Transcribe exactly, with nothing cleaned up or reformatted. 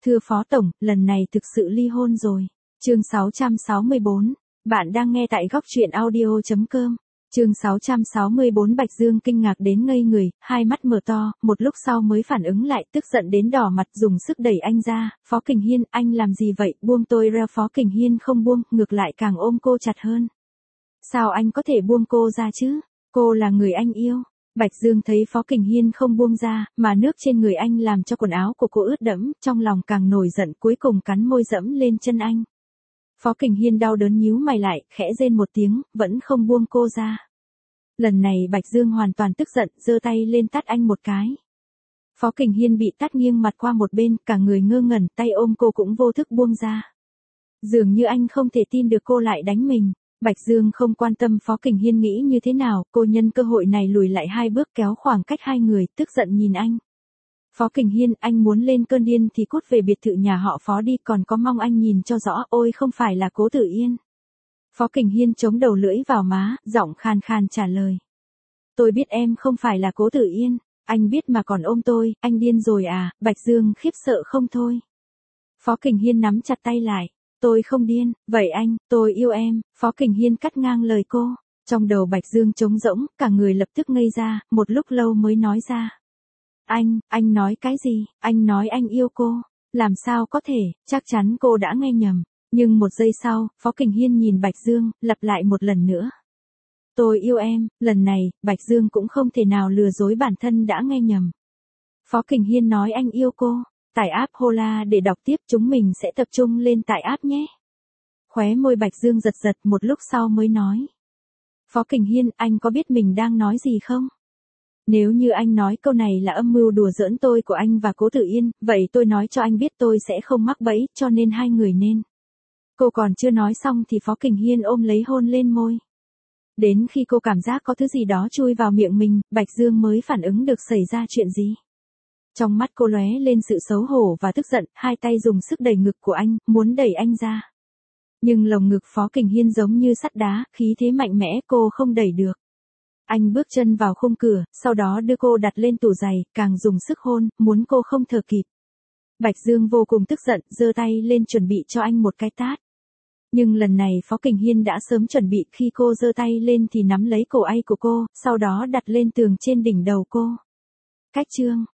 Thưa Phó Tổng, lần này thực sự ly hôn rồi. Chương sáu trăm sáu mươi bốn. Bạn đang nghe tại góc truyện audio chấm com. Chương sáu trăm sáu mươi bốn. Bạch Dương kinh ngạc đến ngây người, hai mắt mở to, một lúc sau mới phản ứng lại, tức giận đến đỏ mặt, dùng sức đẩy anh ra. Phó Kình Hiên, anh làm gì vậy, buông tôi ra. Phó Kình Hiên không buông, ngược lại càng ôm cô chặt hơn. Sao anh có thể buông cô ra chứ? Cô là người anh yêu. Bạch Dương thấy Phó Kình Hiên không buông ra, mà nước trên người anh làm cho quần áo của cô ướt đẫm, trong lòng càng nổi giận, cuối cùng cắn môi dẫm lên chân anh. Phó Kình Hiên đau đớn nhíu mày lại, khẽ rên một tiếng, vẫn không buông cô ra. Lần này Bạch Dương hoàn toàn tức giận, giơ tay lên tát anh một cái. Phó Kình Hiên bị tát nghiêng mặt qua một bên, cả người ngơ ngẩn, tay ôm cô cũng vô thức buông ra. Dường như anh không thể tin được cô lại đánh mình. Bạch Dương không quan tâm Phó Kình Hiên nghĩ như thế nào, cô nhân cơ hội này lùi lại hai bước kéo khoảng cách hai người, tức giận nhìn anh. Phó Kình Hiên, anh muốn lên cơn điên thì cút về biệt thự nhà họ Phó đi, còn có mong anh nhìn cho rõ, ôi không phải là Cố Tử Yên. Phó Kình Hiên chống đầu lưỡi vào má, giọng khàn khàn trả lời. Tôi biết em không phải là Cố Tử Yên, anh biết mà còn ôm tôi, anh điên rồi à? Bạch Dương khiếp sợ không thôi. Phó Kình Hiên nắm chặt tay lại. Tôi không điên, vậy anh, tôi yêu em. Phó Kình Hiên cắt ngang lời cô. Trong đầu Bạch Dương trống rỗng, cả người lập tức ngây ra, một lúc lâu mới nói ra. Anh, anh nói cái gì? Anh nói anh yêu cô. Làm sao có thể, chắc chắn cô đã nghe nhầm. Nhưng một giây sau, Phó Kình Hiên nhìn Bạch Dương, lặp lại một lần nữa. Tôi yêu em, lần này, Bạch Dương cũng không thể nào lừa dối bản thân đã nghe nhầm. Phó Kình Hiên nói anh yêu cô. Tải app Hola để đọc tiếp, chúng mình sẽ tập trung lên tải app nhé. Khóe môi Bạch Dương giật giật, một lúc sau mới nói. Phó Kình Hiên, anh có biết mình đang nói gì không? Nếu như anh nói câu này là âm mưu đùa giỡn tôi của anh và Cố Tử Yên, vậy tôi nói cho anh biết tôi sẽ không mắc bẫy, cho nên hai người nên. Cô còn chưa nói xong thì Phó Kình Hiên ôm lấy hôn lên môi. Đến khi cô cảm giác có thứ gì đó chui vào miệng mình, Bạch Dương mới phản ứng được xảy ra chuyện gì. Trong mắt cô lóe lên sự xấu hổ và tức giận, hai tay dùng sức đẩy ngực của anh, muốn đẩy anh ra. Nhưng lồng ngực Phó Kình Hiên giống như sắt đá, khí thế mạnh mẽ cô không đẩy được. Anh bước chân vào khung cửa, sau đó đưa cô đặt lên tủ giày, càng dùng sức hôn, muốn cô không thở kịp. Bạch Dương vô cùng tức giận, giơ tay lên chuẩn bị cho anh một cái tát. Nhưng lần này Phó Kình Hiên đã sớm chuẩn bị, khi cô giơ tay lên thì nắm lấy cổ áo của cô, sau đó đặt lên tường trên đỉnh đầu cô. Cách chương